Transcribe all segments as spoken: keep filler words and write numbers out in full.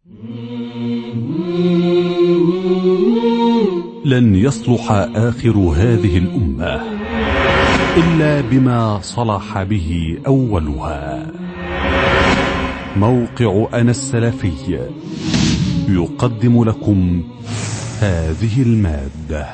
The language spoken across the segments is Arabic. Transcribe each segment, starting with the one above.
لن يصلح آخر هذه الأمة إلا بما صلح به أولها. موقع أنا السلفي يقدم لكم هذه المادة.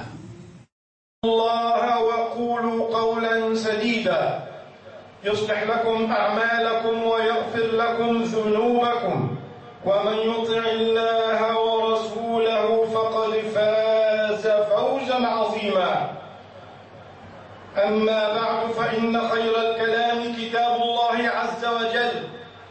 الله وقولوا قولا سديدا يصلح لكم أعمالكم ويغفر لكم ذنوبكم، ومن يطع الله ورسوله فقد فاز فوزا عظيما. أما بعد، فإن خير الكلام كتاب الله عز وجل،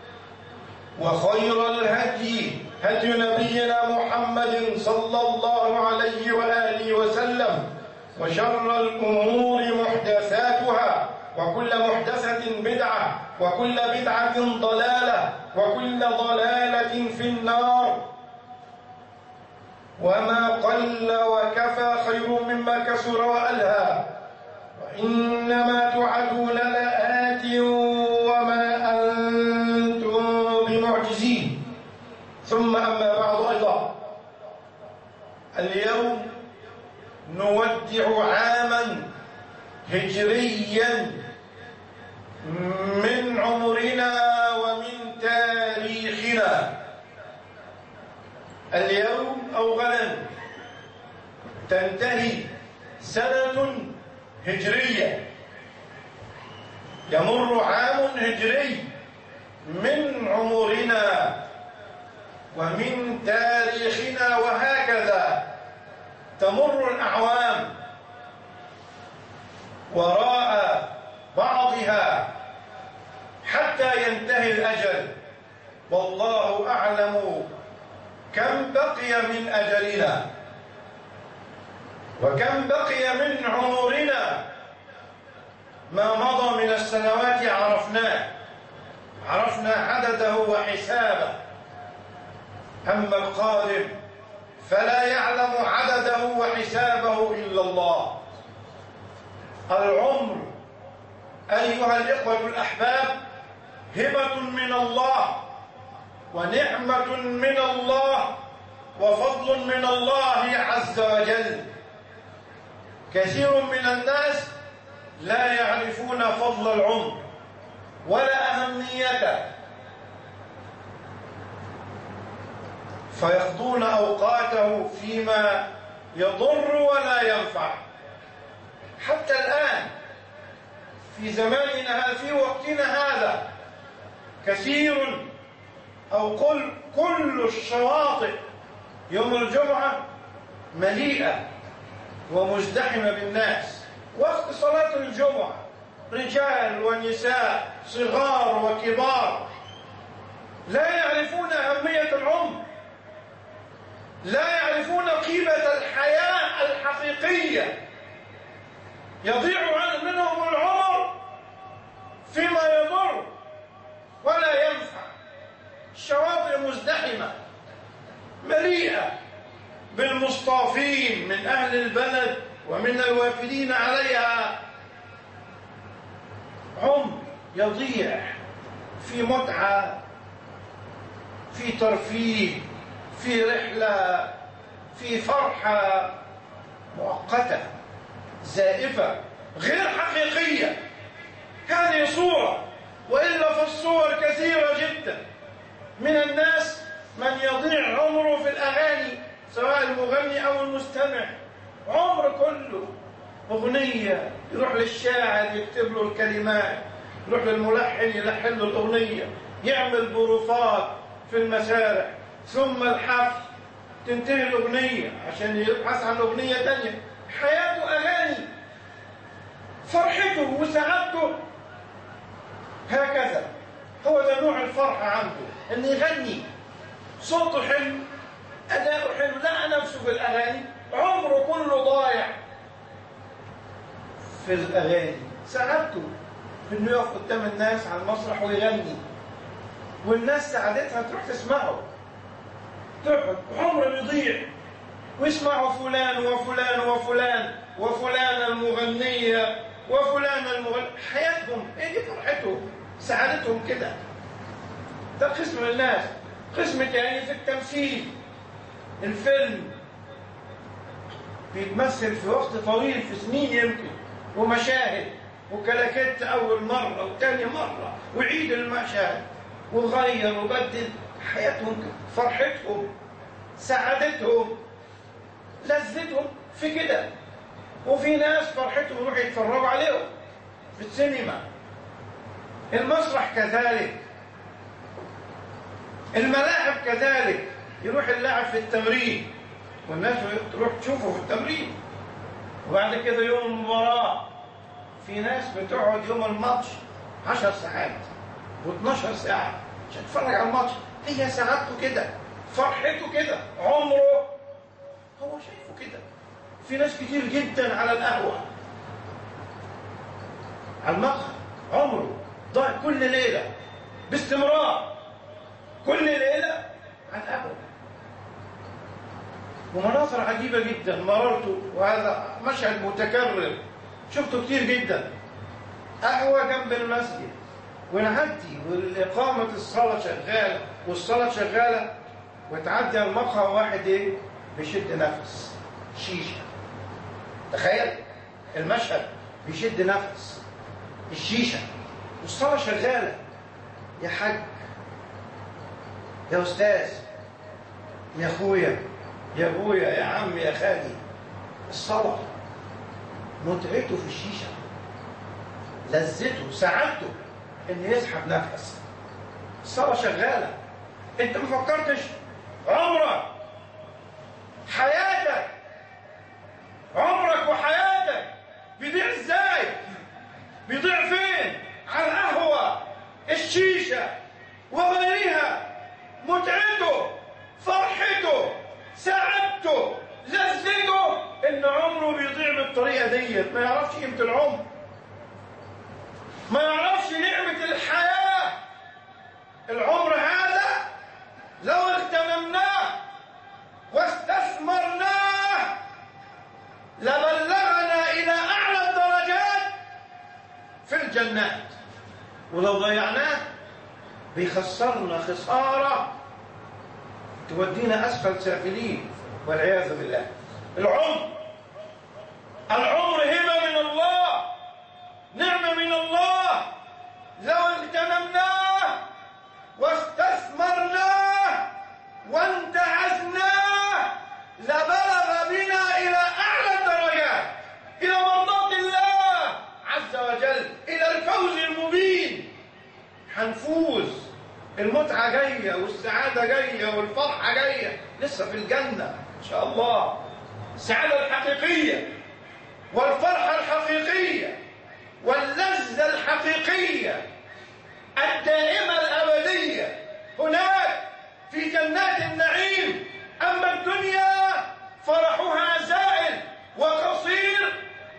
وخير الهدي هدي نبينا محمد صلى الله عليه وآله وسلم، وشر الأمور محدثاتها، وكل محدثة بدعة، وكل بدعة ضلالة، وكل ضلالة في النار. وما قل وكفى خير مما كثر وألهى، وإنما توعدون لآت وما أنتم بمعجزين. ثم أما بعد، أيضا اليوم نودع عاما هجريا من عمرنا ومن تاريخنا. اليوم أو غدا تنتهي سنة هجرية، يمر عام هجري من عمرنا ومن تاريخنا، وهكذا تمر الأعوام وراء بعضها حتى ينتهي الأجل، والله أعلم كم بقي من أجلنا وكم بقي من عمرنا. ما مضى من السنوات عرفناه، عرفنا عدده وحسابه، أما القادم فلا يعلم عدده وحسابه إلا الله. العمر أيها الإخوة الأحباب هبة من الله، ونعمة من الله، وفضل من الله عز وجل. كثير من الناس لا يعرفون فضل العمر ولا أهميته، فيقضون أوقاته فيما يضر ولا ينفع. حتى الآن في زماننا هذا، في وقتنا هذا، كثير أو قل كل الشواطئ يوم الجمعة مليئة ومزدحمة بالناس. وقت صلاة الجمعة رجال ونساء، صغار وكبار، لا يعرفون أهمية العمر، لا يعرفون قيمة الحياة الحقيقية. يضيع منهم العمر فيما يضر ولا ينفع. الشواطئ مزدحمة مليئة بالمصطافين من أهل البلد ومن الوافدين عليها. عمر يضيع في متعة، في ترفيه، في رحلة، في فرحة مؤقتة زائفة غير حقيقية. هذه صورة، وإلا فالصور كثيرة جدا. من الناس من يضيع عمره في الأغاني، سواء المغني أو المستمع، عمر كله أغنية، يروح للشاعر يكتب له الكلمات، يروح للملحن يلحن له الأغنية، يعمل بروفات في المسارح، ثم الحفل تنتهي الأغنية عشان يبحث عن أغنية تانية. حياته أغاني، فرحته وسعادته هكذا. هو ده نوع الفرحة عنده، إن يغني، صوته حلو، أداؤه حلو، لا نفسه في الأغاني، عمره كله ضايع في الأغاني. سعادته في إنه يقف قدام الناس على المسرح ويغني، والناس سعادتها تروح تسمعه، تقعد عمره يضيع ويسمعوا فلان وفلان وفلان وفلان المغنية وفلان المغني. حياتهم ايه دي؟ فرحتهم، سعادتهم كده. ده قسم من الناس. قسم تاني في التمثيل، الفيلم بيتمثل في وقت طويل، في سنين يمكن، ومشاهد وكلاكيت أول مرة وتاني مرة، وعيد المشاهد وغير وبدل حياتهم، فرحتهم، سعادتهم، لذتهم في كده. وفي ناس فرحتهم يروحوا يتفرجوا عليهم في السينما. المسرح كذلك، الملاعب كذلك، يروح اللاعب في التمرين والناس تروح تشوفه في التمرين، وبعد كده يوم المباراة في ناس بتقعد يوم الماتش عشر ساعات واثناشر ساعة عشان تتفرج على الماتش. هي سعادته كده، فرحته كده، عمره هو شايفه كده. في ناس كتير جدا على القهوة، على المقهى، عمره ضاع كل ليلة باستمرار، كل ليلة على القهوة. ومناظر عجيبة جدا مررته، وهذا مشهد متكرر شفته كتير جدا. قهوة جنب المسجد ونعدي والإقامة الصلاة شغالة والصلاة شغالة، وتعدي على المقهى واحد ايه بيشد نفس شيشة. تخيل المشهد، بيشد نفس الشيشة والصلاة شغالة. يا حاج، يا أستاذ، يا أخويا، يا أبويا، يا عم، يا خالي، الصلاة متعته في الشيشة، لذته، سعادته إن يسحب نفس. الصلاة شغالة. أنت ما فكرتش عمرك، حياتك، عمرك وحياتك بيضيع إزاي؟ بيضيع فين؟ على القهوة، الشيشة وغيرها. متعته، فرحته، سعادته، لذته، إن عمره بيضيع بالطريقة دي. ما يعرفش قيمة العمر، ما يعرفش نعمة الحياة. العمر هذا لو اغتنمناه واستثمرناه لبلغنا إلى أعلى الدرجات في الجنات، ولو ضيعناه بيخسرنا خسارة تودينا أسفل سافلين والعياذ بالله. العمر، العمر هبة من الله، نعمة من الله. لو اغتنمناه واستثمرناه وانتهزناه لبلغ بنا إلى أعلى الدرجات، إلى مرضاة الله عز وجل، إلى الفوز المبين. هنفوز، المتعة جاية والسعادة جاية والفرحة جاية، لسه في الجنة إن شاء الله. السعادة الحقيقية والفرحة الحقيقية واللذة الحقيقية الدائمة الأبدية هناك في جنات النعيم. أما الدنيا فرحها زائل وقصير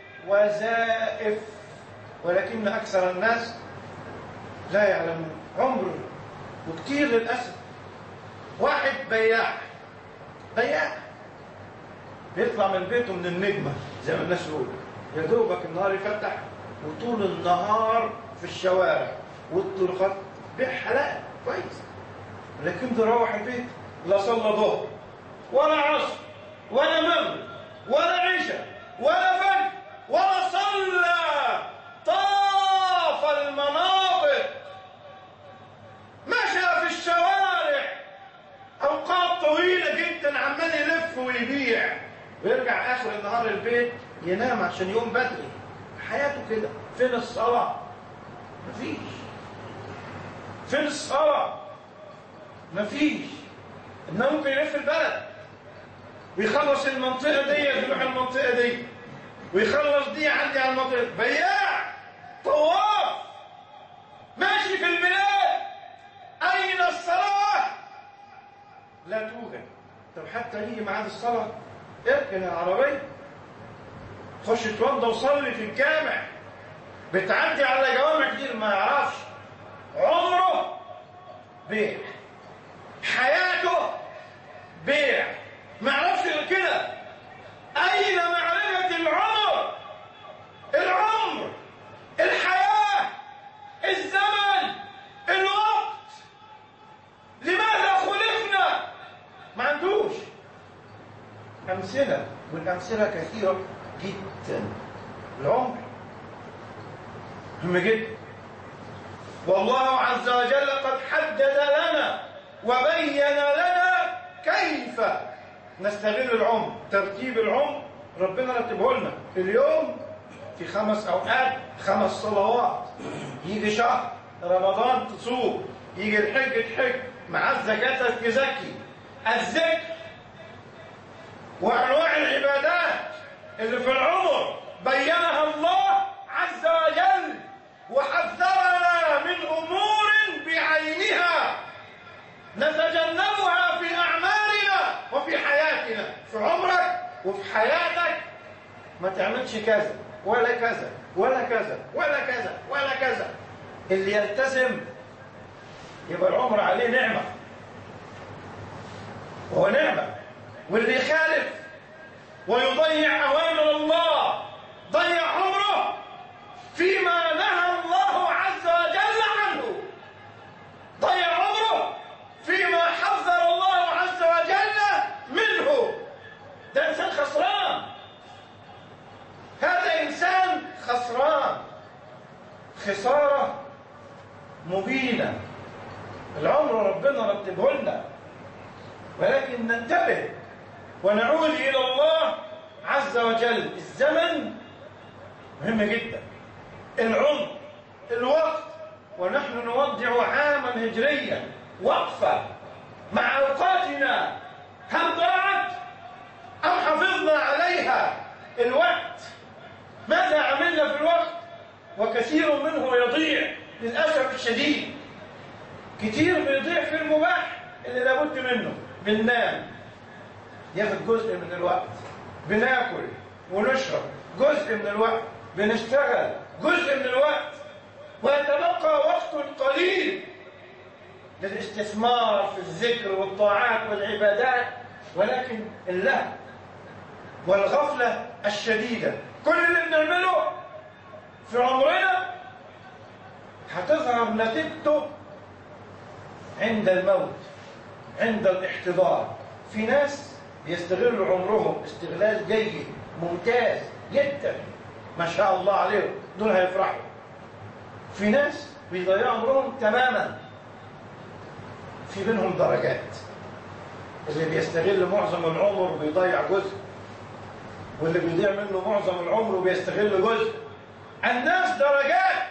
وزائف، ولكن أكثر الناس لا يعلمون عمره. وكتير للأسف واحد بياع بياع بيطلع من بيته من النجمة زي ما الناس يقولوا، يا دوبك النهار يفتح وطول النهار في الشوارع والطرقات بيع حلال كويس، لكن ده روح البيت لا صلى ظهر ولا عصر ولا مغرب ولا عشاء ولا فجر ولا صلى، طاف المناطق، مشى في الشوارع أوقات طويلة جدا عمال يلف ويبيع، ويرجع آخر النهار البيت ينام عشان يوم بدري. حياته كده. فين الصلاة؟ مفيش. فين الصلاة؟ مفيش. إنه ممكن يلف البلد ويخلص المنطقة دي يروح المنطقة دي ويخلص دي عندي على المنطقة. بياع، طواف، ماشي في البلاد. أين الصلاة؟ لا توجد. طب حتى يجي ميعاد الصلاة اركن العربية، خش اتوضى وصلي في الجامع. بتعدي على جوامع كتير ما يعرفش. عمره بيع، حياته بيع، ما يعرفش غير كده. أين معرفة العمر؟ العمر، الحياة، الزمن، الوقت. لماذا خلق أمثلة، والأمثلة كثيرة جدا. العمر مهم جدا، والله عز وجل قد حدد لنا وبين لنا كيف نستغل العمر. ترتيب العمر ربنا رتبه لنا في اليوم في خمس أوقات، خمس صلوات، يجي شهر رمضان تصوم، يجي الحج تحج، مع الزكاة تزكي، الذكر وأنواع العبادات اللي في العمر بينها الله عز وجل وحذرنا من أمور بعينها نتجنبها في أعمالنا وفي حياتنا. في عمرك وفي حياتك ما تعملش كذا ولا كذا ولا كذا ولا كذا ولا كذا. اللي يلتزم يبقى العمر عليه نعمة، وهو نعمة، واللي يخالف ويضيع أوامر الله ضيع عمره فيما نهى الله عز وجل عنه، ضيع عمره فيما حذر الله عز وجل منه. ده إنسان خسران، هذا إنسان خسران خسارة مبينة. العمر ربنا رتبه لنا، ولكن ننتبه ونعود إلى الله عز وجل. الزمن مهم جدا، العمر، الوقت، ونحن نودع عاما هجريا وقفة مع أوقاتنا، هل ضاعت أم حافظنا عليها؟ الوقت ماذا عملنا في الوقت؟ وكثير منه يضيع للأسف الشديد. كتير بيضيع في المباح اللي لابد منه. بننام ياخد جزء من الوقت، بناكل ونشرب جزء من الوقت، بنشتغل جزء من الوقت، ويتبقى وقت قليل للاستثمار في الذكر والطاعات والعبادات. ولكن اللهو والغفلة الشديدة، كل اللي بنعمله في عمرنا هتظهر نتيجته عند الموت، عند الاحتضار. في ناس بيستغلوا عمرهم استغلال جيد ممتاز جدا، ما شاء الله عليهم، دول هيفرحوا. في ناس بيضيعوا عمرهم تماما. في بينهم درجات، اللي بيستغل معظم العمر بيضيع جزء، واللي بيضيع منه معظم العمر وبيستغل جزء. الناس درجات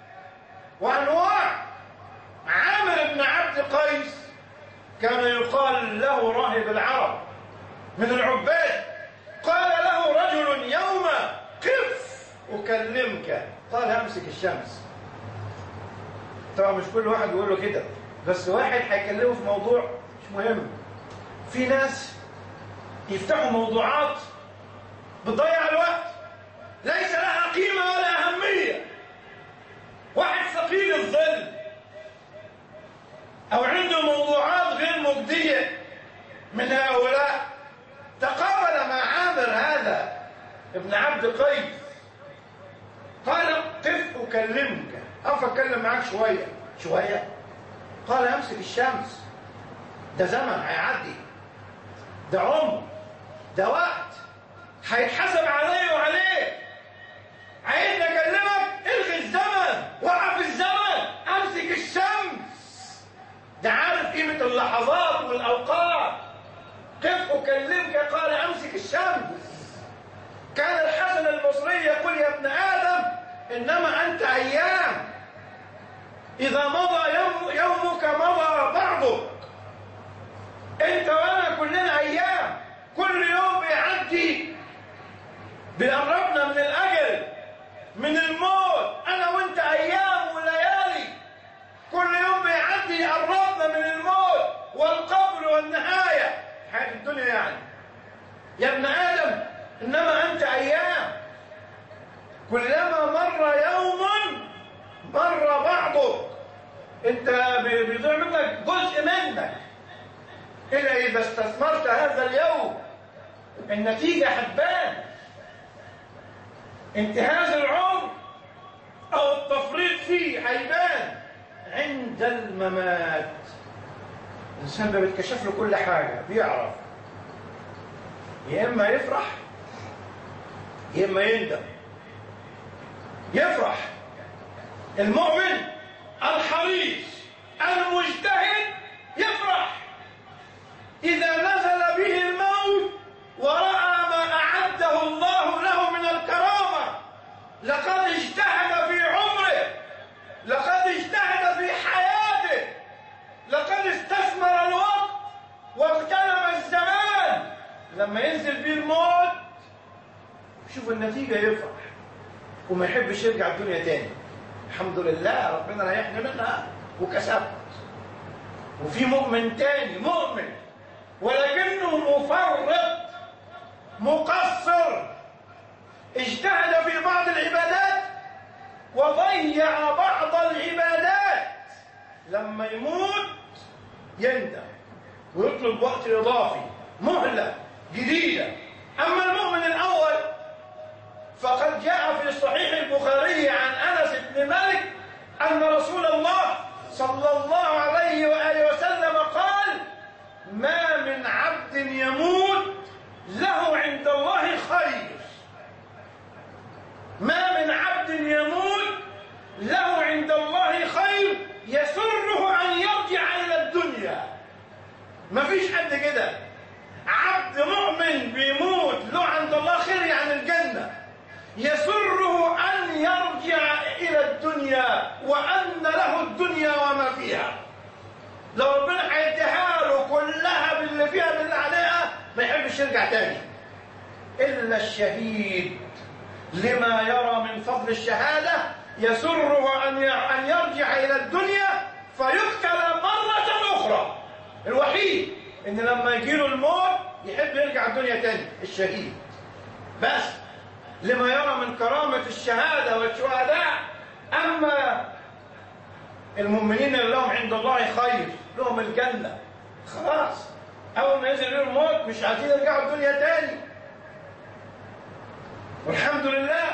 وأنواع. عامر بن عبد قيس كان يقال له راهب العرب من العباد. قال له رجل يوما قف أكلمك، قال أمسك الشمس. طبعا مش كل واحد يقول له كده، بس واحد هيكلمه في موضوع مش مهم. في ناس يفتحوا موضوعات بتضيع الوقت، ليس لها قيمة ولا أهمية. واحد ثقيل الظل أو عنده موضوعات غير مجدية من هؤلاء تقابل مع عامر هذا ابن عبد قيس، قال قف أكلمك، أقف أتكلم معاك شوية شوية. قال أمسك الشمس، ده زمن هيعدي، ده عمر، ده وقت هيتحسب علي وعليك. عايزني أكلمك؟ الغي الزمن، وقف الزمن، أمسك الشمس. ده عارف قيمة اللحظات والأوقات. قف أكلمك، قال أمسك الشمس. كان الحسن البصري يقول يا ابن آدم إنما أنت أيام، إذا مضى يوم يومك مضى بعضك. أنت وأنا كلنا أيام، كل يوم بيعدي بيقربنا من الأجل، من الموت. أنا وأنت أيام وليالي، كل يوم بيعدي يقربنا من الموت والقبر والنهاية في حياة الدنيا. يعني يا ابن آدم إنما أنت أيام، كلما مر يوم مر بعضه. أنت بيضيع منك جزء منك، إلا إذا استثمرت هذا اليوم النتيجة هتبان. انتهاز العمر أو التفريط فيه هيبان عند الممات. الإنسان ده بيتكشف له كل حاجة، بيعرف يا إما يفرح يا إما يندم. يفرح المؤمن الحريص المجتهد، يفرح إذا نزل به الموت ورأى ما أعده الله له من الكرامة. لقد اجتهد في عمره، لقد اجتهد في حياته، لقد استثمر الوقت واغتنم الزمان. لما ينزل به الموت شوف النتيجة يفرح وما يحبش يرجع الدنيا تاني. الحمد لله ربنا ريحنا منها وكسبت. وفي مؤمن تاني، مؤمن ولكنه مفرط مقصر، اجتهد في بعض العبادات وضيع بعض العبادات. لما يموت يندم ويطلب وقت إضافي، مهلة جديدة. أما المؤمن الأول فقد جاء في صحيح البخاري عن أنس بن مالك أن رسول الله صلى الله عليه وآله وسلم قال: ما من عبد يموت له عند الله خير، ما من عبد يموت له عند الله خير يسره أن يرجع إلى الدنيا. ما فيش حد كده، عبد مؤمن بيموت له عند الله خير يعني الجنة، يسره أن يرجع إلى الدنيا وأن له الدنيا وما فيها. لو ربنا هيديها له كلها باللي فيها باللي عليها ما يحبش يرجع تاني. إلا الشهيد لما يرى من فضل الشهادة يسره أن يرجع إلى الدنيا فيقتل مرة أخرى. الوحيد إن لما يجيله الموت يحب يرجع الدنيا تاني الشهيد، بس لما يرى من كرامة الشهادة والشهداء. أما المؤمنين اللي لهم عند الله خير، لهم الجنة، خلاص أول ما ينزل لهم الموت مش عايزين يرجعوا الدنيا تاني. والحمد لله.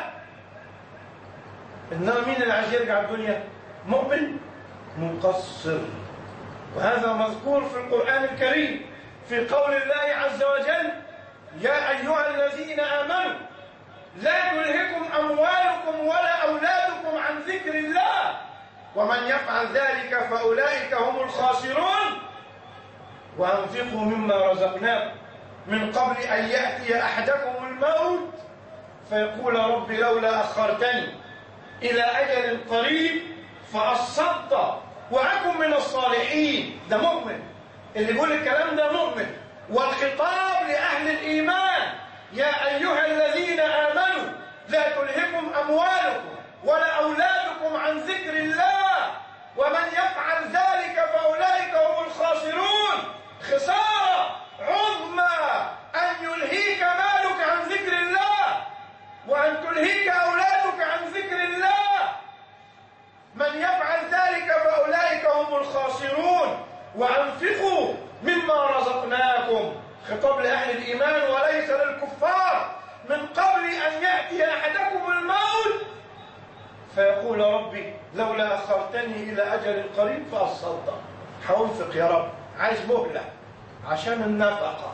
إنما مين اللي عايز يرجع الدنيا؟ مؤمن مقصر. وهذا مذكور في القرآن الكريم في قول الله عز وجل: يا أيها الذين آمنوا لا تلهكم أموالكم ولا أولادكم عن ذكر الله ومن يفعل ذلك فأولئك هم الخاسرون وأنفقوا مما رزقناكم من قبل أن يأتي أحدكم الموت فيقول رب لولا أخرتني إلى أجل قريب فأصدق وأكن من الصالحين. ده مؤمن اللي يقول الكلام ده، مؤمن. والخطاب لأهل الإيمان: يا أيها الذين آمنوا لا تلهكم أموالكم ولا أولادكم عن ذكر الله ومن يفعل ذلك فأولئك هم الخاسرون. خسارة عظمى أن يلهيك مالك عن ذكر الله وأن تلهيك أولادك عن ذكر الله. من يفعل ذلك فأولئك هم الخاسرون. وأنفقوا مما رزقناكم، خطاب لأهل الإيمان وليس للكفار، من قبل أن يأتي أحدكم الموت فيقول ربي لولا أخرتني إلى أجل قريب فأصدق. حأنفق يا رب، عايز مهلة عشان النفقة.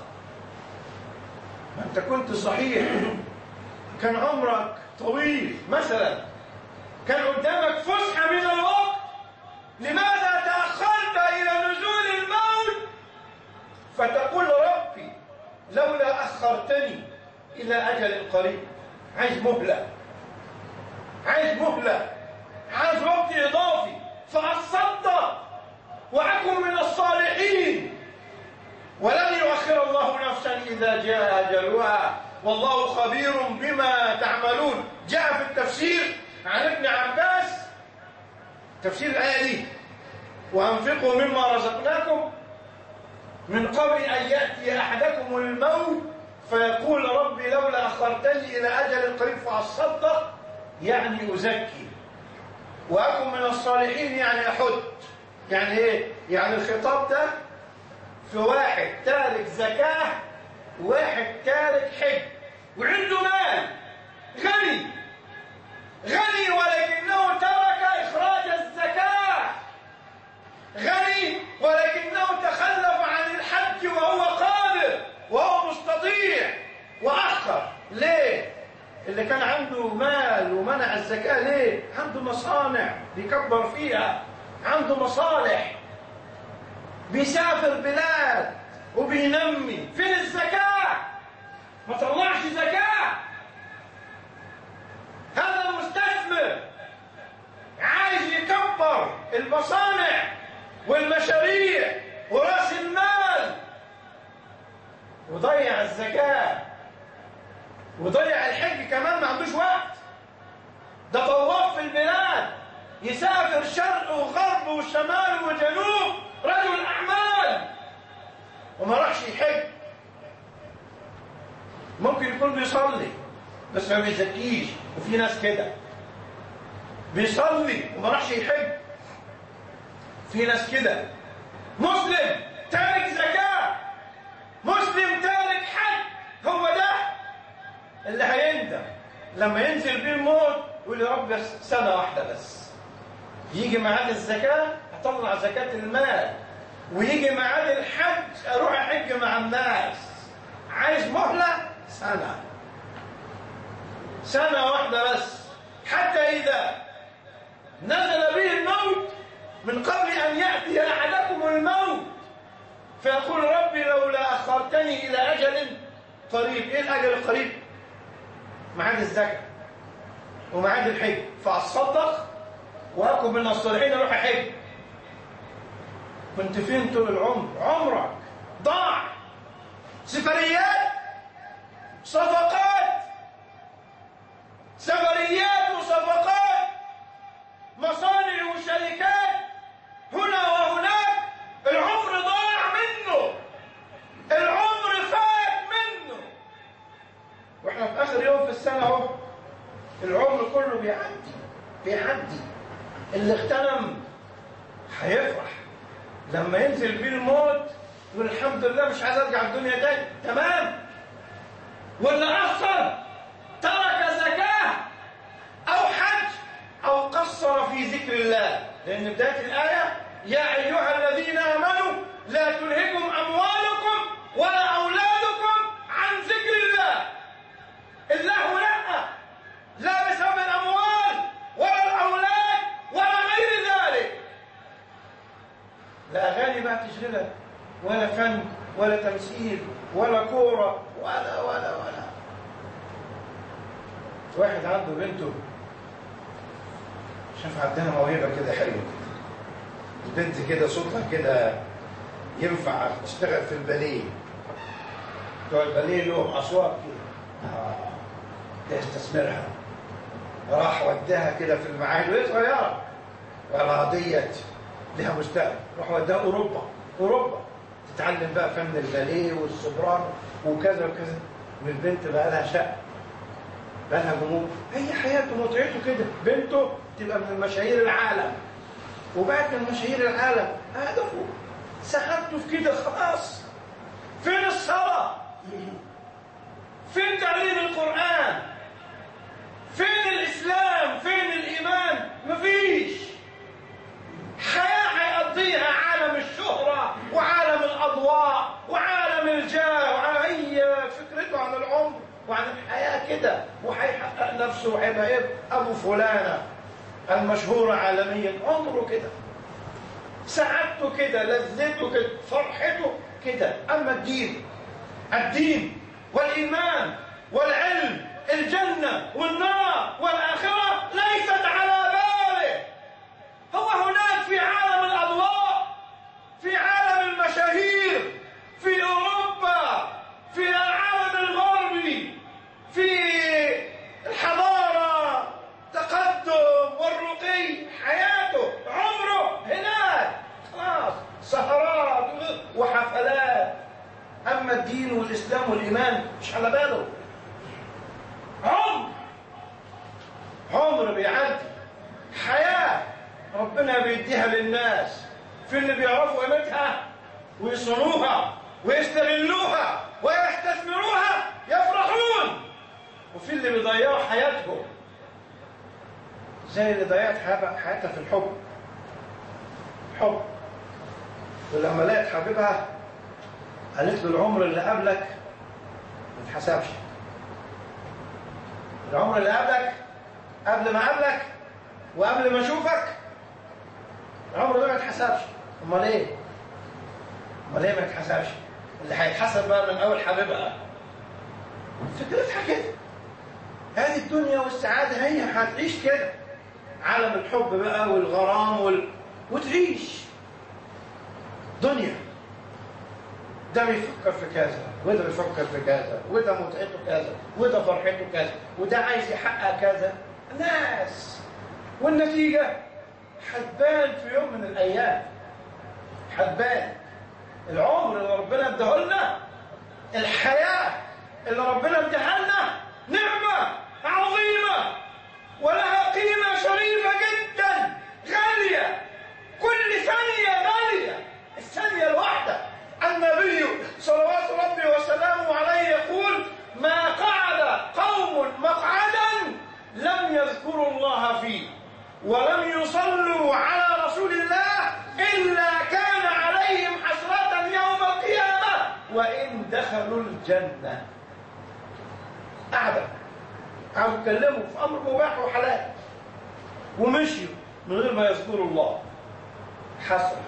ما أنت كنت صحيح، كان عمرك طويل مثلا، كان قدامك فسحة من الوقت، لماذا تأخرت إلى نزول الموت؟ فتقول ربي لولا أخرتني إلى أجل قريب. عايز مهلة، عايز مهلة، عايز وقت إضافي فأصدق وأكن من الصالحين. ولن يؤخر الله نفسا إذا جاء أجلها والله خبير بما تعملون. جاء في التفسير عن ابن عباس تفسير الآية دي: وأنفقوا مما رزقناكم من قبل أن يأتي أحدكم الموت فيقول ربي لولا أخرتني إلى أجل قريب فأصدق، يعني أزكي وأكن من الصالحين، يعني أحج. يعني إيه؟ يعني الخطاب ده في واحد تارك زكاة وواحد تارك حج وعنده مال، غني غني ولكنه ترك إخراج الزكاة، غني ولكنه تخلف عن الحج وهو قادر وهو مستطيع، عنده مال ومنع الزكاة ليه؟ عنده مصانع بيكبر فيها، عنده مصالح، بيسافر بلاد وبينمي. فين الزكاة؟ ما طلعش زكاة. هذا المستثمر عايز يكبر المصانع والمشاريع ورأس المال وضيع الزكاة وضيع الحج كمان، ما عندوش وقت. ده طواف في البلاد، يسافر شرق وغرب وشمال وجنوب، رجل أعمال وما راحش يحج. ممكن يكون بيصلي بس ما بيزكيش، وفي ناس كده بيصلي وما راحش يحج. في ناس كده مسلم تارك زكاة، مسلم تارك حج. هو ده اللي هيندم لما ينزل بيه الموت ويقول يا رب سنة واحدة بس. يجي ميعاد الزكاة أطلع زكاة المال، ويجي ميعاد الحج أروح أحج مع الناس. عايز مهلة سنة، سنة واحدة بس. حتى إذا نزل به الموت من قبل أن يأتي أحدكم الموت فيقول ربي لولا أخرتني إلى أجل قريب. إيه الأجل القريب؟ ميعاد الزكاة وميعاد الحج، فأصدق وأكون من الصالحين أروح أحج. كنت فين طول العمر؟ عمرك ضاع. سفريات، صفقات، سفريات وصفقات، مصانع وشركات هنا وهناك. العمر ضاع منه، العمر فات منه، واحنا في اخر يوم في السنه اهو. العمر كله بيعدي بيعدي. اللي اغتنم هيفرح لما ينزل بيه الموت يقول الحمد لله مش عايز ارجع الدنيا تاني. تمام. واللي قصر ترك زكاه او حج او قصر في ذكر الله، لان بدايه الايه يا ايها الذين امنوا لا تلهكم اموالكم ولا اولادكم عن ذكر الله. الله لا لا بسبب الاموال ولا الاولاد ولا غير ذلك. لا اغاني بقى تشغلها، ولا فن ولا تمثيل ولا كوره ولا ولا ولا. واحد عنده بنته شاف عندنا موهبه كده حلوه، البنت كده صوتها كده ينفع تشتغل في الباليه. بتوع الباليه لهم اصوات كده، اه ده يستثمرها. راح وداها كده في المعاهد وهي صغيره، ولا ديت لها مستقبل. راح وداها اوروبا، اوروبا تتعلم بقى فن الباليه والسوبرانو وكذا وكذا. والبنت بقى لها شقه، بقى لها جمهور، هي حياته متعته كده. بنته تبقى من مشاهير العالم، وبعد من مشاهير العالم هدفه سعادته في كده خلاص. فين الصلاة؟ فين تعليم القرآن؟ فين الإسلام؟ فين الإيمان؟ مفيش. حياة هيقضيها عالم الشهرة وعالم الأضواء وعالم الجاه وعالم هي فكرته عن العمر وعن الحياة كده، وهيحقق نفسه وهيبقى أبو فلانة المشهورة عالميا. عمره كده، سعادته كده، لذته كده، فرحته كده. أما الدين، الدين والإيمان والعلم، الجنة والنار والآخرة ليست على باله. هو هناك في عالم الأضواء، في عالم المشاهير، في أوروبا، في العالم الغربي، في الحضارة، تقدم والرقي. حياته عمره هناك خلاص، سهرات وحفلات. أما الدين والإسلام والإيمان مش على باله. عمر عمر بيعدي. حياة ربنا بيديها للناس، في اللي بيعرفوا قيمتها ويصونوها ويستغلوها ويستثمروها يفرحون، وفي اللي بيضيعوا حياتهم زي اللي ضيعت حياتها في الحب. حب، ولما لقيت حبيبها قالت له العمر اللي قبلك ما اتحسبش، العمر اللي قبلك قبل ما قبلك وقبل ما اشوفك، العمر ده ما يتحسبش. امال ايه؟ امال ايه ما يتحسبش؟ اللي هيتحسب بقى من اول حبيبها. فكرتها كده، هذه الدنيا والسعاده هي هتعيش كده، عالم الحب بقى والغرام وال... وتعيش دنيا. ده بيفكر في كذا وده بيفكر في كذا وده متعته كذا وده فرحته كذا وده عايز يحقق كذا. ناس، والنتيجة هتبان في يوم من الأيام، هتبان. العمر اللي ربنا اداه لنا، الحياة اللي ربنا اداها لنا نعمة عظيمة ولها قيمة شريفة جدا غالية، كل ثانية غالية. الثانية الواحدة النبي صلوات ربي وسلامه عليه يقول: ما قعد قوم مقعدا لم يذكروا الله فيه ولم يصلوا على رسول الله إلا كان عليهم حسرة يوم القيامة وإن دخلوا الجنة. قعدوا قعدوا يتكلموا في أمر مباح وحلال ومشيوا من غير ما يذكروا الله، حسرة،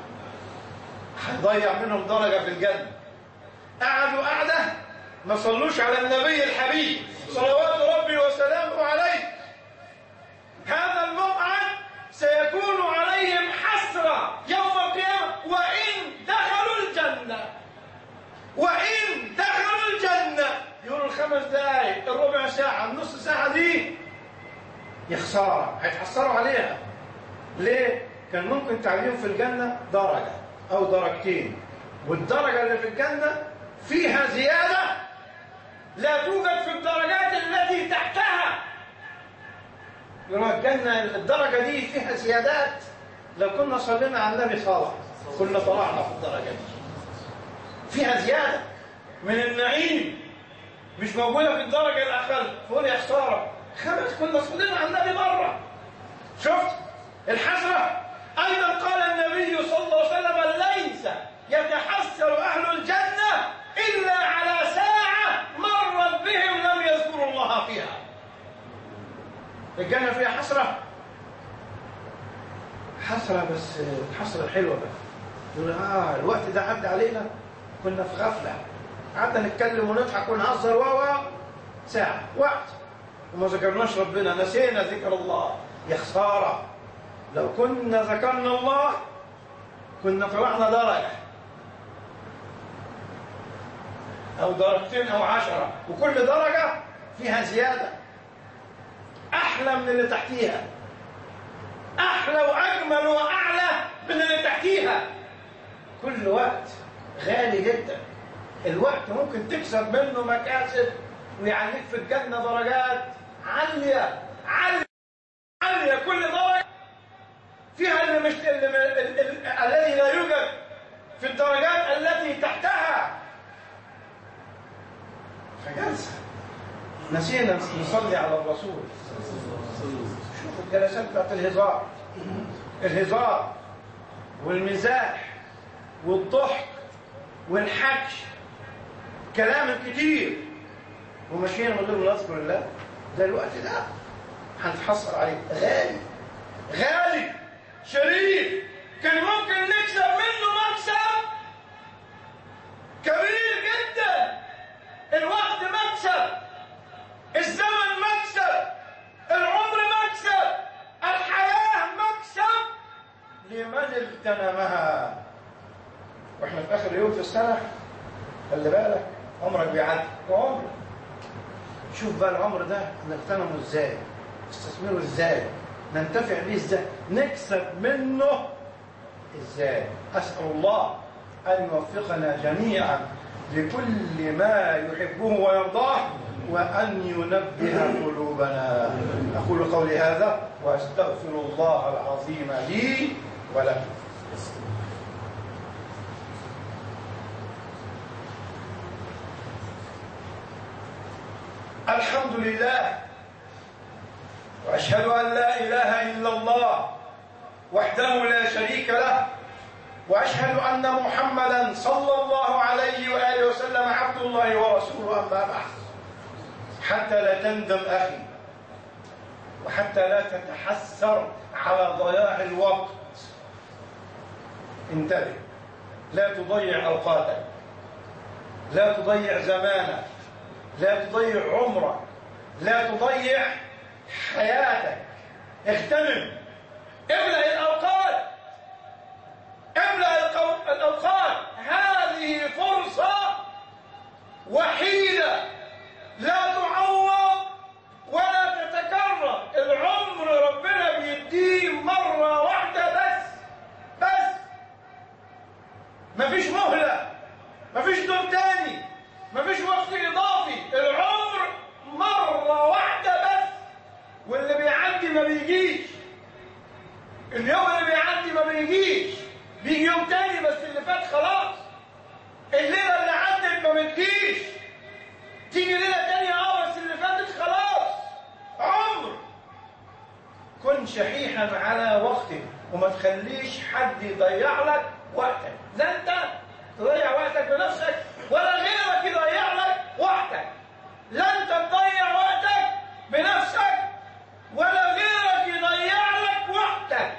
هيضيع منهم درجة في الجنة. قعدوا قعدة ما صلوش على النبي الحبيب صلوات ربي وسلامه عليه، هذا المقعد سيكون عليهم حسرة يوم القيامة وإن دخلوا الجنة. وإن دخلوا الجنة، يقولوا الخمس دقائق، الربع ساعة، النص ساعة دي يا خسارة، هيتحسروا عليها. ليه؟ كان ممكن تعليم في الجنة درجة أو درجتين، والدرجة اللي في الجنة فيها زيادة لا توجد في الدرجات التي تحتها. يقولوا الجنة الدرجة دي فيها زيادات، لو كنا صلينا على النبي صالح كنا طلعنا في الدرجة دي. فيها زيادة من النعيم مش موجودة في الدرجة الأقل. تقول يا خسارة، خمس كنا صلينا على النبي مرة. شفت الحسرة؟ أيضا قال النبي صلى الله عليه وسلم: ليس يتحسر أهل الجنة إلا على ساعة مرت بهم لم يذكروا الله فيها. الجنة فيها حسرة، حسرة بس الحسرة الحلوة بقى. يقول آه الوقت ده عدى علينا كنا في غفلة، قعدنا نتكلم ونضحك ونهزر و ساعة وقت وما ذكرناش ربنا، نسينا ذكر الله. يا خسارة، لو كنا ذكرنا الله كنا طلعنا درجة أو درجتين أو عشرة، وكل درجة فيها زيادة أحلى من اللي تحتيها، أحلى وأجمل وأعلى من اللي تحتيها. كل وقت غالي جدا. الوقت ممكن تكسب منه مكاسب ويعليك في الجنة درجات عالية عالية عالية. كل درجة فيها اللي مش اللي ال... ال... الذي لا يوجد في الدرجات التي تحتها. فجلسة نسينا نصلي على الرسول. شوفوا الجلسات بتاعت الهزار، الهزار والمزاح والضحك والحكي، كلام كتير وماشيين من غير ما نذكر الله. ده الوقت ده هنتحصل عليه، غالي غالي شريف، كان ممكن نكسب منه مكسب كبير جدا. الوقت مكسب، الزمن مكسب، العمر مكسب، الحياة مكسب لمن اغتنمها. واحنا في اخر يوم في السنة خلي بالك عمرك بيعدي وعمر. شوف بقى العمر ده نغتنمه ازاي، نستثمره ازاي، ننتفع به ازاي، نكسب منه ازاي. اسأل الله ان يوفقنا جميعا لكل ما يحبه ويرضاه وأن ينبه قلوبنا. أقول قولي هذا وأستغفر الله العظيم لي ولكم. الحمد لله، وأشهد أن لا إله إلا الله وحده لا شريك له، وأشهد أن محمدا صلى الله عليه وآله وسلم عبد الله ورسوله. أما بعد، حتى لا تندم أخي وحتى لا تتحسر على ضياع الوقت. انتبه، لا تضيع أوقاتك، لا تضيع زمانك، لا تضيع عمرك، لا تضيع حياتك. اغتنم، املأ الأوقات، املأ الأوقات. هذه فرصة وحيدة لا تعوض ولا تتكرر. العمر ربنا بيديه مرة واحدة بس بس، مفيش مهلة، مفيش دور تاني، مفيش وقت إضافي. العمر مرة واحدة بس، واللي بيعدي ما بيجيش. اليوم اللي بيعدي ما بيجيش، بيجي يوم تاني بس اللي فات خلاص. الليلة اللي عدت ما بتجيش، تيجي ليلة تانية اه بس اللي فاتت خلاص. عمر. كن شحيحا على وقتك، وما تخليش حد يضيع لك وقتك. لا انت تضيع وقتك بنفسك ولا غيرك يضيع لك وقتك. لا انت تضيع وقتك بنفسك ولا غيرك يضيع لك وقتك.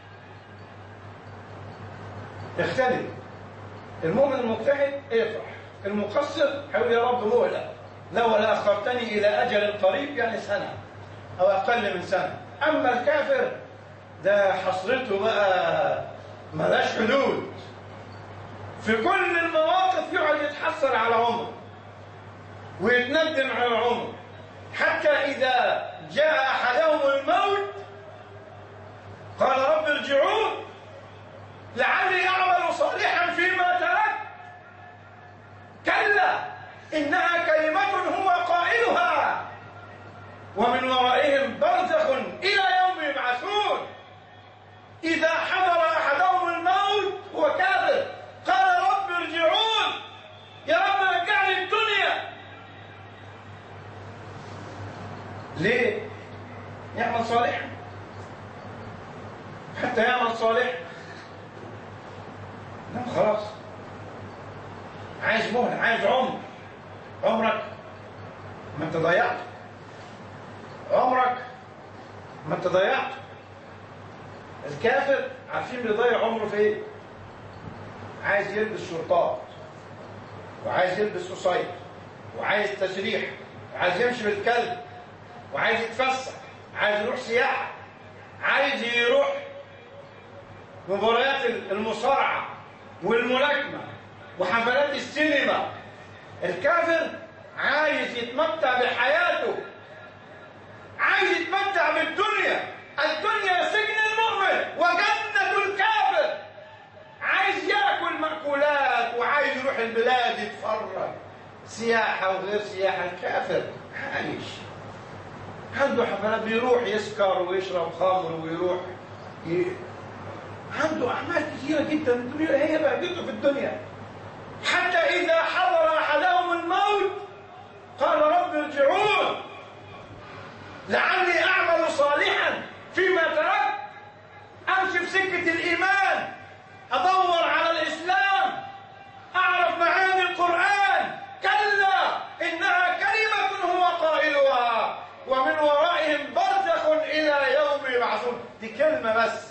اختلف. المؤمن المجتهد يفرح، المقصر حيقول يا رب مهلة، لو لا أخرتني إلى أجل قريب، يعني سنة أو أقل من سنة. أما الكافر ده حصرته بقى ملاش حدود، في كل المواقف يقعد يتحسر على عمره ويتندم على عمره، حتى إذا جاء أحدهم الموت قال رب ارجعون لعلي أعمل صالحا فيما تركت. كلا إنها كلمة هو قائلها ومن ورائهم برزخ إلى يوم يبعثون. إذا حضر أحدهم الموت هو كافر قال رب ارجعون، يا رب رجعني الدنيا. ليه؟ يعمل صالحا، حتى يعمل صالحا. لا خلاص، عايز مهلة، عايز عمر. عمرك ما انت ضيعت، عمرك ما انت ضيعت. الكافر عارفين بيضيع عمره في ايه؟ عايز يلبس شرطات، وعايز يلبس قصير، وعايز تسريح، وعايز يمشي بالكلب، وعايز يتفسح، عايز يروح سياحة، عايز يروح مباريات المصارعة والملاكمة وحفلات السينما. الكافر عايز يتمتع بحياته، عايز يتمتع بالدنيا. الدنيا سجن المؤمن وجنة الكافر. عايز ياكل مأكولات وعايز يروح البلاد يتفرج، سياحة وغير سياحة. الكافر عايش عنده حفلات، بيروح يسكر ويشرب خمر ويروح ي... عنده أعمال كثيرة جدا. الدنيا هي بهجته في الدنيا. حتى إذا حضر أحدهم الموت قال رب ارجعون لعلي أعمل صالحا فيما تركت. أمشي في سكة الإيمان، أدور على الإسلام، أعرف معاني القرآن. كلا إنها كلمة هو قائلها ومن ورائهم برزخ إلى يوم يبعثون. دي كلمة بس،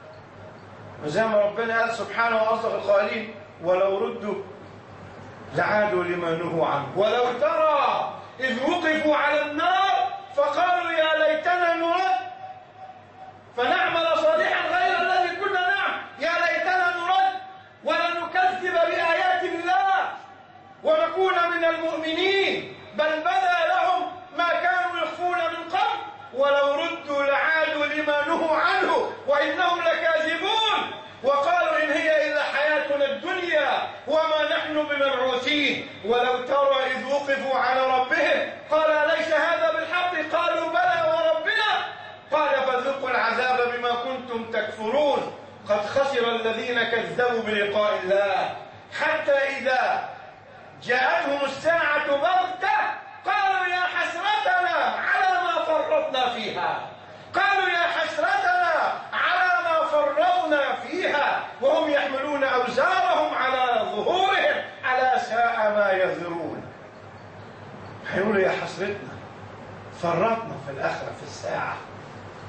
وزي ما ربنا قال سبحانه وأصدق القائلين ولو ردوا لعادوا لما نهوا عنه ولو ترى إذ وقفوا على النار فقالوا يا ليتنا نرد فنعمل صالحا غير الذي كنا نعمل. يا ليتنا نرد ولا نكذب بآيات الله ونكون من المؤمنين، بل بدا لهم ما كانوا يخفون من قبل ولو ردوا لعادوا لما نهوا عنه وإنهم لكاذبون. وقالوا إن هي إلا حياتنا الدنيا وما نحن بمبعوثين. ولو ترى إذ وقفوا على ربهم قال ليس هذا بالحق قالوا بلى وربنا قال فذوقوا العذاب بما كنتم تكفرون. قد خسر الذين كذبوا بلقاء الله حتى إذا جاءتهم الساعة بغتة قالوا يا حسرتنا على ما فرطنا فيها. قالوا يا حسرتنا على ما فرطنا فيها وهم يحملون أوزارهم على ظهورهم ألا ساء ما يزرون. هيقولوا يا حسرتنا فرطنا في الآخرة في الساعة،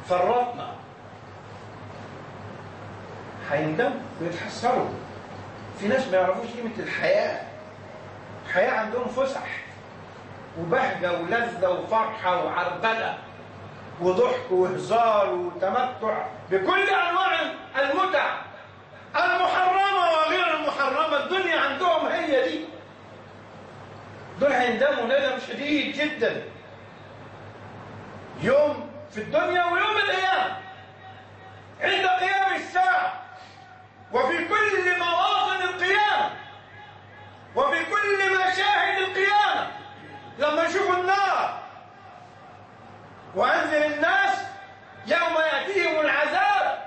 فرطنا هيندموا ويتحسروا. في ناس ما يعرفوش قيمة الحياة. الحياة عندهم فسح وبهجة ولذة وفرحة وعربدة وضحك وهزار وتمتع بكل أنواع المتع المحرمة وغير المحرمة. الدنيا عندهم هي دي. دول هيندموا ندم شديد جدا يوم في الدنيا ويوم القيامة، عند قيام الساعة، وفي كل مواطن القيامة، وفي كل مشاهد القيامة. لما يشوفوا النار وأنذر الناس يوم يأتيهم العذاب،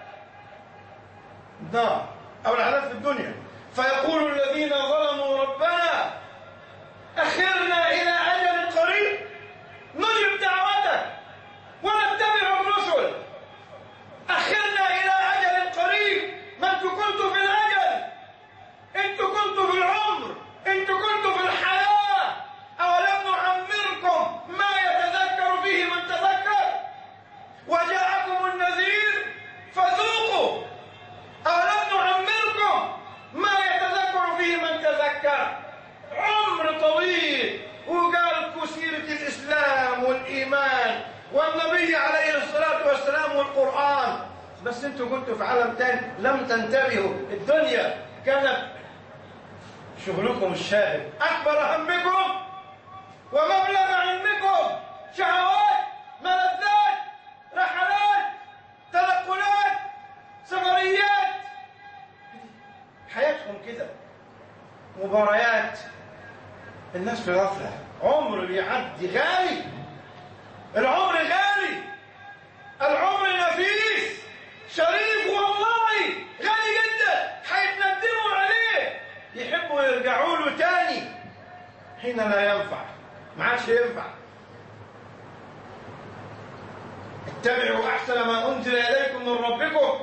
النار أو العذاب في الدنيا، فيقول الذين ظلموا ربنا أخرنا إلى أجل قريب نجب دعوتك ونتبع الرسل. أخرنا إلى أجل قريب. ما أنتوا كنتوا في الأجل، أنتوا كنتوا في العمر، أنتوا كنتوا في الحياة. أولم نعمركم ما يتذكر فيه من تذكر وجاءكم النذير فذوقوا. أولم نعمركم ما يتذكر فيه من تذكر. عمر طويل وقالكوا سيرة الإسلام والإيمان والنبي عليه الصلاة والسلام والقرآن، بس انتوا كنتوا في عالم تاني لم تنتبهوا. الدنيا كانت شغلكم الشاغل، أكبر همكم ومبلغ علمكم، شهوات، ملذات، رحلات، تنقلات، سفريات. حياتهم كده مباريات. الناس في غفلة. عمر بيعدي غالي. العمر غالي. العمر نفيس شريف والله غالي جدا. هيتندموا عليه، يحبوا يرجعوا له تاني حين لا ينفع. ما عادش ينفع. اتبعوا أحسن ما أنزل إليكم من ربكم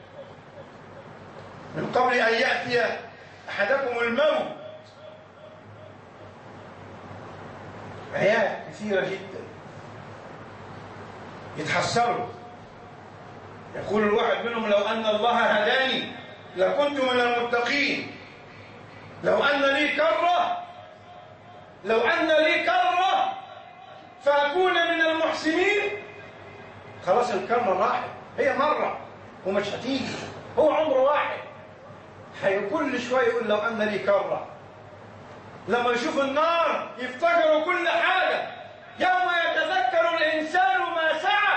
من قبل أن يأتي أحدكم الموت. آيات كثيرة جدا. يتحسروا. يقول الواحد منهم لو أن الله هداني لكنت من المتقين. لو أن لي كرة لو أن لي كرة فأكون من المحسنين. خلاص الكرة راحت، هي مرة ومش هتيجي. هو عمره واحد. هي كل شوية يقول لو أن لي كرة. لما يشوف النار يفتكروا كل حاجة. يوم يتذكر الإنسان ما سعى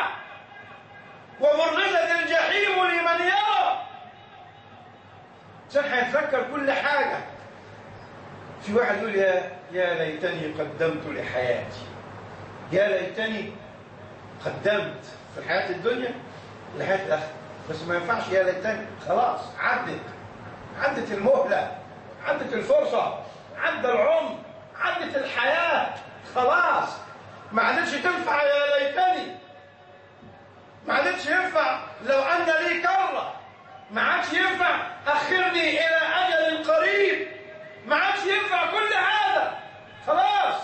وبرزت الجحيم لمن يرى. الإنسان هيتذكر كل حاجة. في واحد يقول يا يا ليتني قدمت لحياتي. يا ليتني قدمت في الحياة الدنيا لحياة الآخرة. بس ما ينفعش يا ليتني. خلاص عدت عدت المهلة، عدت الفرصة، عدى العمر، عدت الحياة. خلاص ما عادتش تنفع يا ليتني. ما عادتش ينفع لو أن لي كرة. ما عادش ينفع أخرني إلى أجل قريب. ما عادش ينفع كل هذا. خلاص.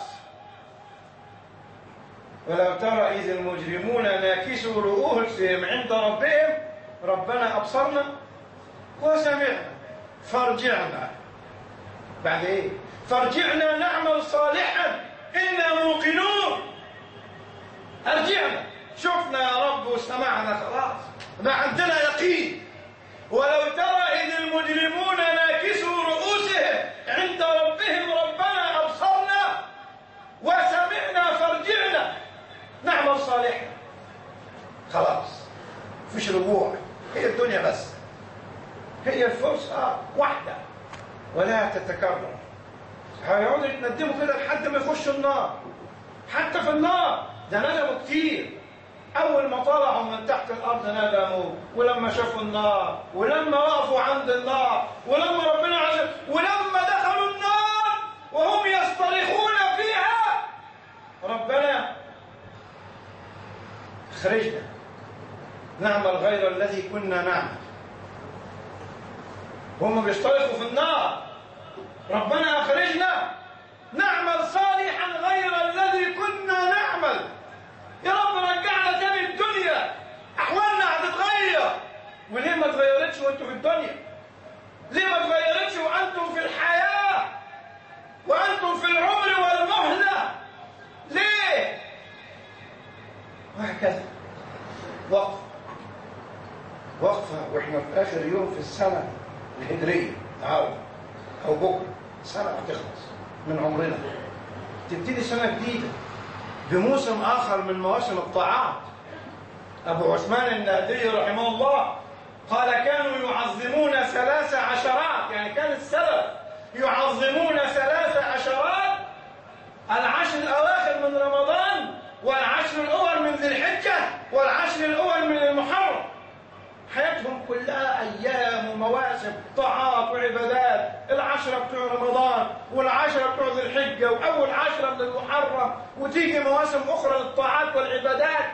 ولو ترى إذ المجرمون ناكسوا رؤوسهم عند ربهم ربنا أبصرنا وسمعنا فارجعنا. بعد إيه؟ فارجعنا نعمل صالحا إنا موقنون. أرجعنا، شفنا يا رب وسمعنا، خلاص ما عندنا يقين. ولو ترى إذ المجرمون ناكسوا رؤوسهم عند ربهم ربنا أبصرنا وسمعنا فارجعنا نعمل صالحا. خلاص مفيش رجوع. هي الدنيا بس، هي الفرصة واحدة ولا تتكرر. هيقعدوا يتندموا كده لحد ما يخشوا النار. حتى في النار ده ندموا كتير. أول ما طلعوا من تحت الأرض ندموا، ولما شافوا النار، ولما وقفوا عند النار، ولما ربنا عز ولما دخلوا النار وهم يصطرخون فيها ربنا اخرجنا نعمل غير الذي كنا نعمل. وهم بيصطرخوا في النار ربنا اخرجنا نعمل صالحا غير الذي كنا نعمل. يا رب رجعنا تاني الدنيا، احوالنا آخر يوم في السنة الهجرية النهارده أو بكرة سنة هتخلص من عمرنا، تبتدي سنة جديدة بموسم آخر من مواسم الطاعات. أبو عثمان النهدي رحمه الله قال كانوا يعظمون ثلاث عشرات، يعني كان السلف يعظمون ثلاث عشرات: العشر الأواخر من رمضان، والعشر الأول من ذي الحجة، والعشر الأول من المحرم. حياتهم كلها أيام ومواسم طاعات وعبادات، العشرة بتوع رمضان والعشرة بتوع ذي الحجة وأول عشرة من المحرم، وتيجي مواسم أخرى للطاعات والعبادات.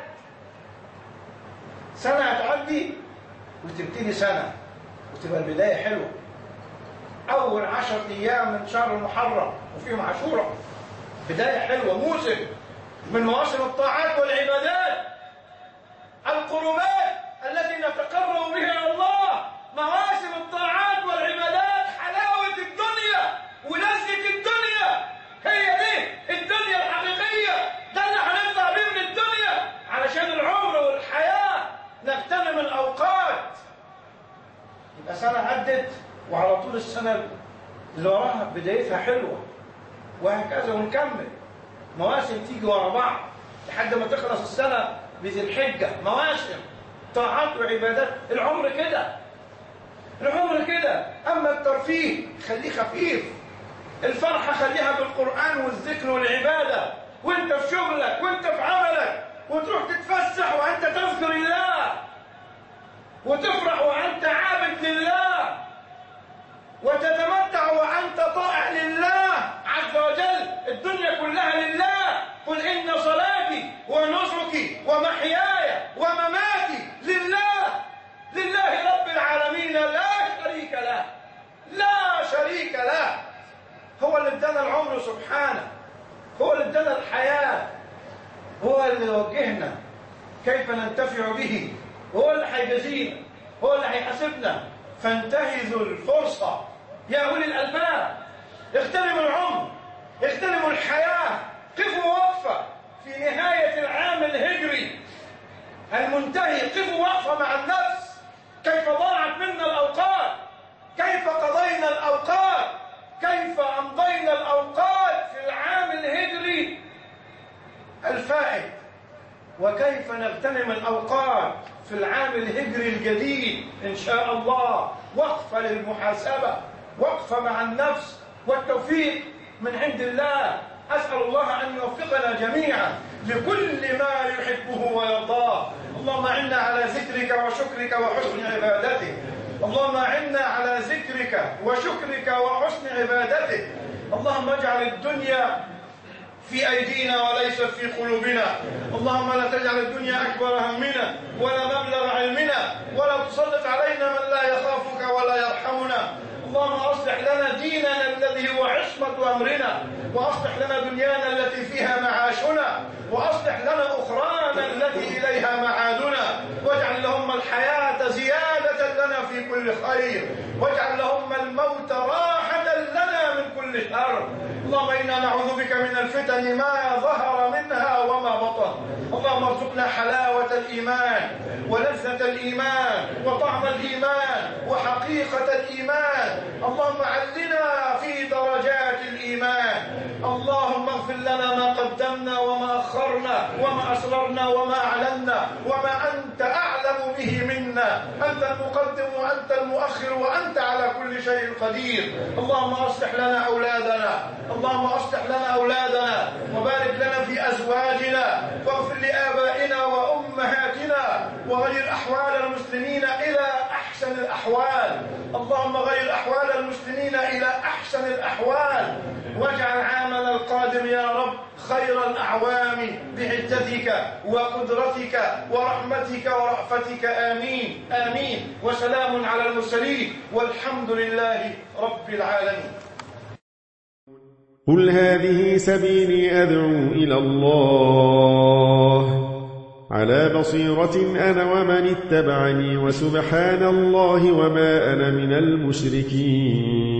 سنة هتعدي وتبتدي سنة وتبقى البداية حلوة. أول عشرة أيام من شهر المحرم وفيهم عاشوراء، بداية حلوة، موسم من مواسم الطاعات والعبادات، القربات التي نتقرب بها إلى الله. مواسم الطاعات والعبادات حلاوة الدنيا ولذة الدنيا، هي دي الدنيا الحقيقية. ده اللي هنطلع بيه من الدنيا علشان العمر والحياة نغتنم الأوقات. يبقى سنة عدت وعلى طول السنة اللي وراها بدايتها حلوة، وهكذا ونكمل مواسم تيجي ورا بعض لحد ما تخلص السنة بذي الحجة. مواسم طاعات وعبادات. العمر كده، العمر كده. أما الترفيه خليه خفيف، الفرحة خليها بالقرآن والذكر والعبادة، وانت في شغلك وانت في عملك، وتروح تتفسح وانت تذكر الله، وتفرح وانت عابد لله، وتتمتع وانت طائع لله عز وجل. الدنيا كلها لله. قل إن صلاتي ونسكي ومحياي ومماتي لله، لله رب العالمين لا شريك له، لا شريك له. هو اللي ادانا العمر سبحانه، هو اللي ادانا الحياة، هو اللي يوجهنا كيف ننتفع به، هو اللي هيجازينا، هو اللي هيحاسبنا. فانتهزوا الفرصة يا أولي الألباب، اغتنموا العمر، اغتنموا الحياة. قفوا وقفة في نهاية العام الهجري المنتهي، قفوا وقفة مع النفس. كيف ضاعت منا الأوقات، كيف قضينا الأوقات، كيف أمضينا الأوقات في العام الهجري الفائت، وكيف نغتنم الأوقات في العام الهجري الجديد إن شاء الله. وقفة للمحاسبة، وقفة مع النفس، والتوفيق من عند الله. أسأل الله أن يوفقنا جميعا لكل ما يحبه ويرضاه. اللهم أعنا على ذكرك وشكرك وحسن عبادتك، اللهم أعنا على ذكرك وشكرك وحسن عبادتك. اللهم اجعل الدنيا في أيدينا وليست في قلوبنا. اللهم لا تجعل الدنيا أكبر همنا ولا مبلغ علمنا، ولا تسلط علينا من لا يخافك ولا يرحمنا. اللهم أصلح لنا ديننا الذي هو عصمة أمرنا، وأصلح لنا دنيانا التي فيها معاشنا، وأصلح لنا أخرانا التي إليها معادنا. واجعل اللهم الحياة زيادة لنا في كل خير، واجعل اللهم الموت راحة لنا من كل شر. اللهم إنا نعوذ بك من الفتن ما ظهر منها وما بطن. اللهم ارزقنا حلاوة الإيمان ولذة الإيمان وطعم الإيمان وحقيقة الإيمان. اللهم علنا في درجات الإيمان. اللهم اغفر لنا ما قدمنا وما أخرنا وما أسررنا وما أعلنا وما أنت أعلم به منا. أنت المقدم وأنت المؤخر وأنت على كل شيء قدير. اللهم أصلح لنا أولادنا، اللهم أصلح لنا أولادنا وبارك لنا في أزواجنا، واغفر لآبائنا وأمهاتنا، وغير أحوال المسلمين إلى أحسن الأحوال. اللهم غير أحوال المسلمين إلى أحسن الأحوال، واجعل عامنا القادم يا رب خير الأعوام بعزتك وقدرتك ورحمتك ورأفتك. آمين آمين. وسلام على المرسلين والحمد لله رب العالمين. قل هذه سبيلي أدعو إلى الله على بصيرة أنا ومن اتبعني، وسبحان الله وما أنا من المشركين.